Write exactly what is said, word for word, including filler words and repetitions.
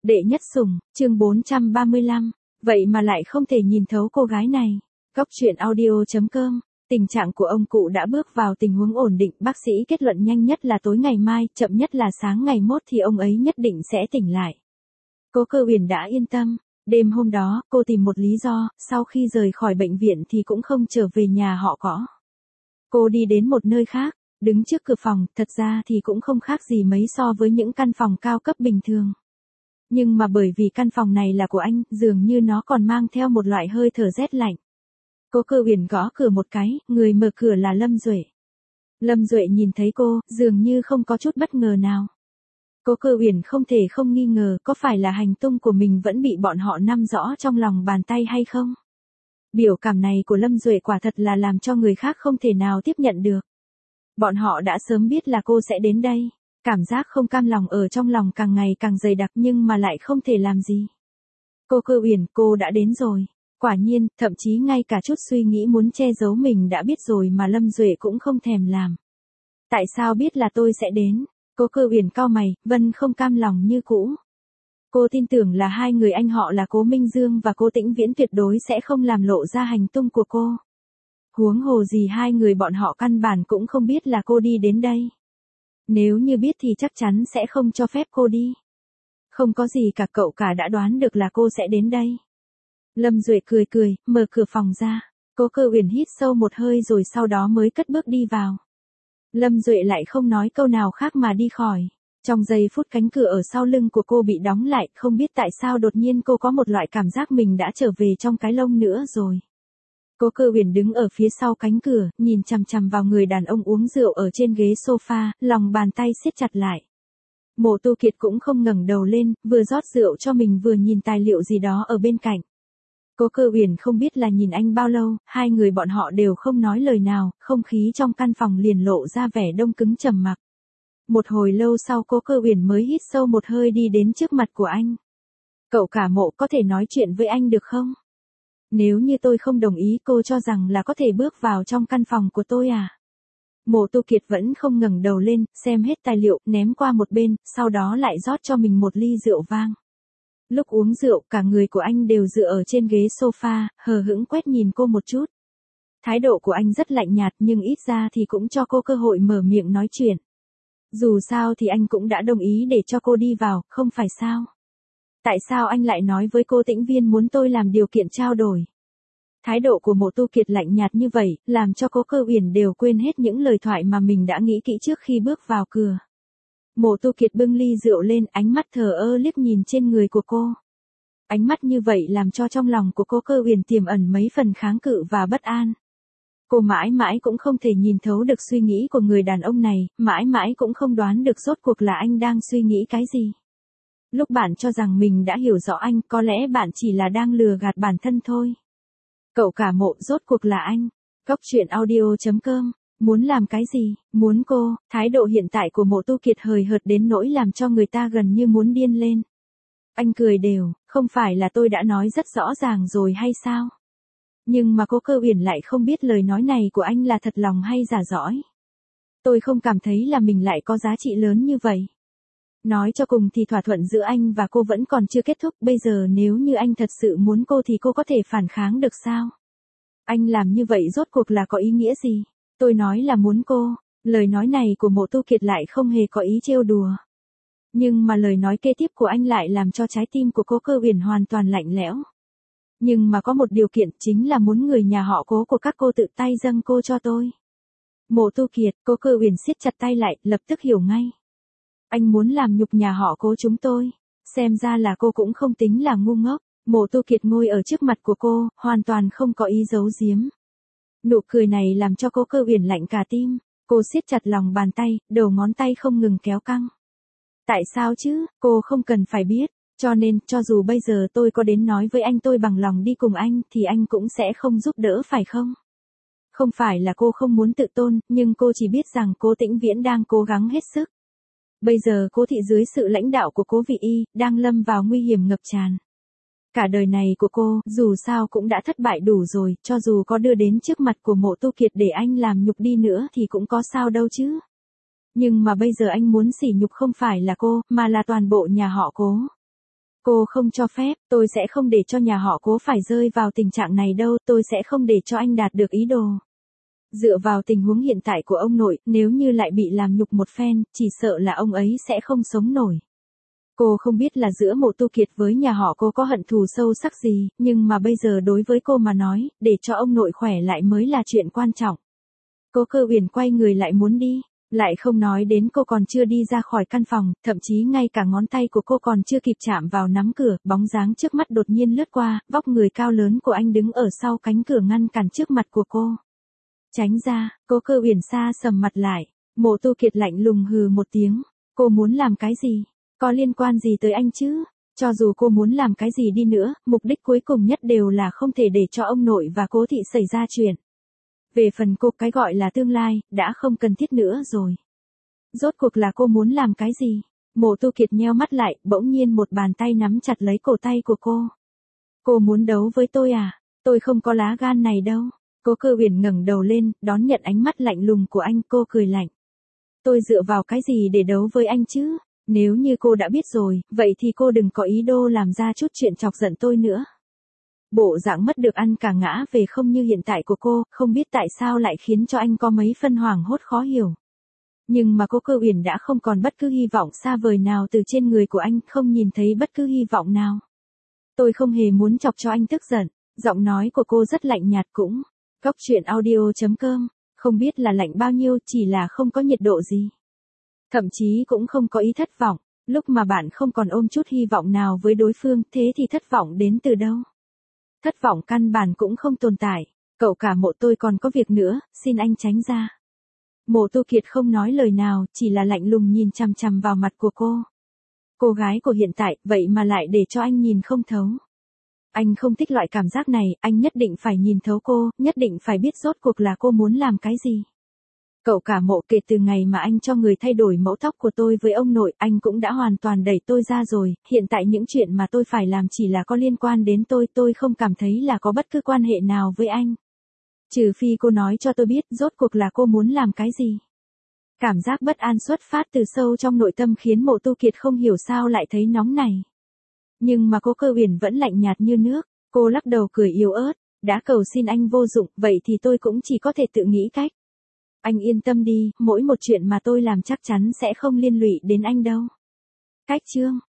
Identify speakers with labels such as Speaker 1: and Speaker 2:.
Speaker 1: Đệ nhất sủng, chương bốn trăm ba mươi lăm, vậy mà lại không thể nhìn thấu cô gái này. Góc truyện audio chấm com. Tình trạng của ông cụ đã bước vào tình huống ổn định, bác sĩ kết luận nhanh nhất là tối ngày mai, chậm nhất là sáng ngày mốt thì ông ấy nhất định sẽ tỉnh lại. Cố Cơ Uyển đã yên tâm. Đêm hôm đó, cô tìm một lý do, sau khi rời khỏi bệnh viện thì cũng không trở về nhà họ Cõ. Cô đi đến một nơi khác, đứng trước cửa phòng, thật ra thì cũng không khác gì mấy so với những căn phòng cao cấp bình thường. Nhưng mà bởi vì căn phòng này là của anh, dường như nó còn mang theo một loại hơi thở rét lạnh. Cố Cơ Uyển gõ cửa một cái, người mở cửa là Lâm Duệ. Lâm Duệ nhìn thấy cô, dường như không có chút bất ngờ nào. Cố Cơ Uyển không thể không nghi ngờ có phải là hành tung của mình vẫn bị bọn họ nắm rõ trong lòng bàn tay hay không. Biểu cảm này của Lâm Duệ quả thật là làm cho người khác không thể nào tiếp nhận được. Bọn họ đã sớm biết là cô sẽ đến đây. Cảm giác không cam lòng ở trong lòng càng ngày càng dày đặc nhưng mà lại không thể làm gì. Cố Cơ Uyển, cô đã đến rồi. Quả nhiên, thậm chí ngay cả chút suy nghĩ muốn che giấu mình đã biết rồi mà Lâm Duệ cũng không thèm làm. Tại sao biết là tôi sẽ đến? Cố Cơ Uyển cau mày, Vân không cam lòng như cũ. Cô tin tưởng là hai người anh họ là Cố Minh Dương và Cố Tĩnh Viễn tuyệt đối sẽ không làm lộ ra hành tung của cô. Huống hồ gì hai người bọn họ căn bản cũng không biết là cô đi đến đây. Nếu như biết thì chắc chắn sẽ không cho phép cô đi. Không có gì cả, cậu cả đã đoán được là cô sẽ đến đây. Lâm Duệ cười cười, mở cửa phòng ra. Cố Cơ Uyển hít sâu một hơi rồi sau đó mới cất bước đi vào. Lâm Duệ lại không nói câu nào khác mà đi khỏi. Trong giây phút cánh cửa ở sau lưng của cô bị đóng lại, không biết tại sao đột nhiên cô có một loại cảm giác mình đã trở về trong cái lông nữa rồi. Cố Cơ Uyển đứng ở phía sau cánh cửa, nhìn chằm chằm vào người đàn ông uống rượu ở trên ghế sofa, lòng bàn tay siết chặt lại. Mộ Tu Kiệt cũng không ngẩng đầu lên, vừa rót rượu cho mình vừa nhìn tài liệu gì đó ở bên cạnh. Cố Cơ Uyển không biết là nhìn anh bao lâu, hai người bọn họ đều không nói lời nào, không khí trong căn phòng liền lộ ra vẻ đông cứng trầm mặc. Một hồi lâu sau Cố Cơ Uyển mới hít sâu một hơi đi đến trước mặt của anh. Cậu cả Mộ, có thể nói chuyện với anh được không? Nếu như tôi không đồng ý cô cho rằng là có thể bước vào trong căn phòng của tôi à? Mộ Tu Kiệt vẫn không ngẩng đầu lên, xem hết tài liệu, ném qua một bên, sau đó lại rót cho mình một ly rượu vang. Lúc uống rượu, cả người của anh đều dựa ở trên ghế sofa, hờ hững quét nhìn cô một chút. Thái độ của anh rất lạnh nhạt nhưng ít ra thì cũng cho cô cơ hội mở miệng nói chuyện. Dù sao thì anh cũng đã đồng ý để cho cô đi vào, không phải sao? Tại sao anh lại nói với cô Tĩnh Viên muốn tôi làm điều kiện trao đổi? Thái độ của Mộ Tu Kiệt lạnh nhạt như vậy, làm cho Cố Cơ Uyển đều quên hết những lời thoại mà mình đã nghĩ kỹ trước khi bước vào cửa. Mộ Tu Kiệt bưng ly rượu lên, ánh mắt thờ ơ liếc nhìn trên người của cô. Ánh mắt như vậy làm cho trong lòng của Cố Cơ Uyển tiềm ẩn mấy phần kháng cự và bất an. Cô mãi mãi cũng không thể nhìn thấu được suy nghĩ của người đàn ông này, mãi mãi cũng không đoán được rốt cuộc là anh đang suy nghĩ cái gì. Lúc bạn cho rằng mình đã hiểu rõ anh, có lẽ bạn chỉ là đang lừa gạt bản thân thôi. Cậu cả Mộ, rốt cuộc là anh. Góc truyện audio chấm com. Muốn làm cái gì? Muốn cô? Thái độ hiện tại của Mộ Tu Kiệt hời hợt đến nỗi làm cho người ta gần như muốn điên lên. Anh cười đều, không phải là tôi đã nói rất rõ ràng rồi hay sao? Nhưng mà Cố Cơ Uyển lại không biết lời nói này của anh là thật lòng hay giả dõi. Tôi không cảm thấy là mình lại có giá trị lớn như vậy. Nói cho cùng thì thỏa thuận giữa anh và cô vẫn còn chưa kết thúc, bây giờ nếu như anh thật sự muốn cô thì cô có thể phản kháng được sao? Anh làm như vậy rốt cuộc là có ý nghĩa gì? Tôi nói là muốn cô, lời nói này của Mộ Tu Kiệt lại không hề có ý trêu đùa. Nhưng mà lời nói kế tiếp của anh lại làm cho trái tim của Cố Cơ Uyển hoàn toàn lạnh lẽo. Nhưng mà có một điều kiện, chính là muốn người nhà họ Cố của các cô tự tay dâng cô cho tôi. Mộ Tu Kiệt, Cố Cơ Uyển siết chặt tay lại, lập tức hiểu ngay. Anh muốn làm nhục nhà họ Cố chúng tôi. Xem ra là cô cũng không tính là ngu ngốc. Mộ Tu Kiệt ngồi ở trước mặt của cô, hoàn toàn không có ý giấu giếm. Nụ cười này làm cho Cố Cơ Uyển lạnh cả tim. Cô siết chặt lòng bàn tay, đầu ngón tay không ngừng kéo căng. Tại sao chứ, cô không cần phải biết. Cho nên, cho dù bây giờ tôi có đến nói với anh tôi bằng lòng đi cùng anh, thì anh cũng sẽ không giúp đỡ phải không? Không phải là cô không muốn tự tôn, nhưng cô chỉ biết rằng Cố Tĩnh Viễn đang cố gắng hết sức. Bây giờ Cố thị dưới sự lãnh đạo của Cố Vị Y, đang lâm vào nguy hiểm ngập tràn. Cả đời này của cô, dù sao cũng đã thất bại đủ rồi, cho dù có đưa đến trước mặt của Mộ Tu Kiệt để anh làm nhục đi nữa thì cũng có sao đâu chứ. Nhưng mà bây giờ anh muốn sỉ nhục không phải là cô, mà là toàn bộ nhà họ Cố. Cô không cho phép, tôi sẽ không để cho nhà họ Cố phải rơi vào tình trạng này đâu, tôi sẽ không để cho anh đạt được ý đồ. Dựa vào tình huống hiện tại của ông nội, nếu như lại bị làm nhục một phen, chỉ sợ là ông ấy sẽ không sống nổi. Cô không biết là giữa Mộ Tu Kiệt với nhà họ Cố có hận thù sâu sắc gì, nhưng mà bây giờ đối với cô mà nói, để cho ông nội khỏe lại mới là chuyện quan trọng. Cố Cơ Uyển quay người lại muốn đi, lại không nói đến cô còn chưa đi ra khỏi căn phòng, thậm chí ngay cả ngón tay của cô còn chưa kịp chạm vào nắm cửa, bóng dáng trước mắt đột nhiên lướt qua, vóc người cao lớn của anh đứng ở sau cánh cửa ngăn cản trước mặt của cô. Tránh ra, Cố Cơ Uyển xa sầm mặt lại, Mộ Tu Kiệt lạnh lùng hừ một tiếng, cô muốn làm cái gì? Có liên quan gì tới anh chứ? Cho dù cô muốn làm cái gì đi nữa, mục đích cuối cùng nhất đều là không thể để cho ông nội và Cố thị xảy ra chuyện. Về phần cô, cái gọi là tương lai, đã không cần thiết nữa rồi. Rốt cuộc là cô muốn làm cái gì? Mộ Tu Kiệt nheo mắt lại, bỗng nhiên một bàn tay nắm chặt lấy cổ tay của cô. Cô muốn đấu với tôi à? Tôi không có lá gan này đâu. Cố Cơ Uyển ngẩng đầu lên, đón nhận ánh mắt lạnh lùng của anh, cô cười lạnh. Tôi dựa vào cái gì để đấu với anh chứ? Nếu như cô đã biết rồi, vậy thì cô đừng có ý đồ làm ra chút chuyện chọc giận tôi nữa. Bộ dạng mất được ăn cả ngã về không như hiện tại của cô, không biết tại sao lại khiến cho anh có mấy phân hoảng hốt khó hiểu. Nhưng mà Cố Cơ Uyển đã không còn bất cứ hy vọng xa vời nào từ trên người của anh, không nhìn thấy bất cứ hy vọng nào. Tôi không hề muốn chọc cho anh tức giận, giọng nói của cô rất lạnh nhạt cũng. Cốc truyện audio chấm com, không biết là lạnh bao nhiêu, chỉ là không có nhiệt độ gì. Thậm chí cũng không có ý thất vọng, lúc mà bạn không còn ôm chút hy vọng nào với đối phương, thế thì thất vọng đến từ đâu? Thất vọng căn bản cũng không tồn tại, cậu cả Mộ, tôi còn có việc nữa, xin anh tránh ra. Mộ Tu Kiệt không nói lời nào, chỉ là lạnh lùng nhìn chằm chằm vào mặt của cô. Cô gái của hiện tại, vậy mà lại để cho anh nhìn không thấu. Anh không thích loại cảm giác này, anh nhất định phải nhìn thấu cô, nhất định phải biết rốt cuộc là cô muốn làm cái gì. Cậu cả Mộ, kể từ ngày mà anh cho người thay đổi mẫu tóc của tôi với ông nội, anh cũng đã hoàn toàn đẩy tôi ra rồi, hiện tại những chuyện mà tôi phải làm chỉ là có liên quan đến tôi, tôi không cảm thấy là có bất cứ quan hệ nào với anh. Trừ phi cô nói cho tôi biết rốt cuộc là cô muốn làm cái gì. Cảm giác bất an xuất phát từ sâu trong nội tâm khiến Mộ Tu Kiệt không hiểu sao lại thấy nóng này. Nhưng mà Cố Cơ Uyển vẫn lạnh nhạt như nước, cô lắc đầu cười yếu ớt, đã cầu xin anh vô dụng, vậy thì tôi cũng chỉ có thể tự nghĩ cách. Anh yên tâm đi, mỗi một chuyện mà tôi làm chắc chắn sẽ không liên lụy đến anh đâu. Cách chương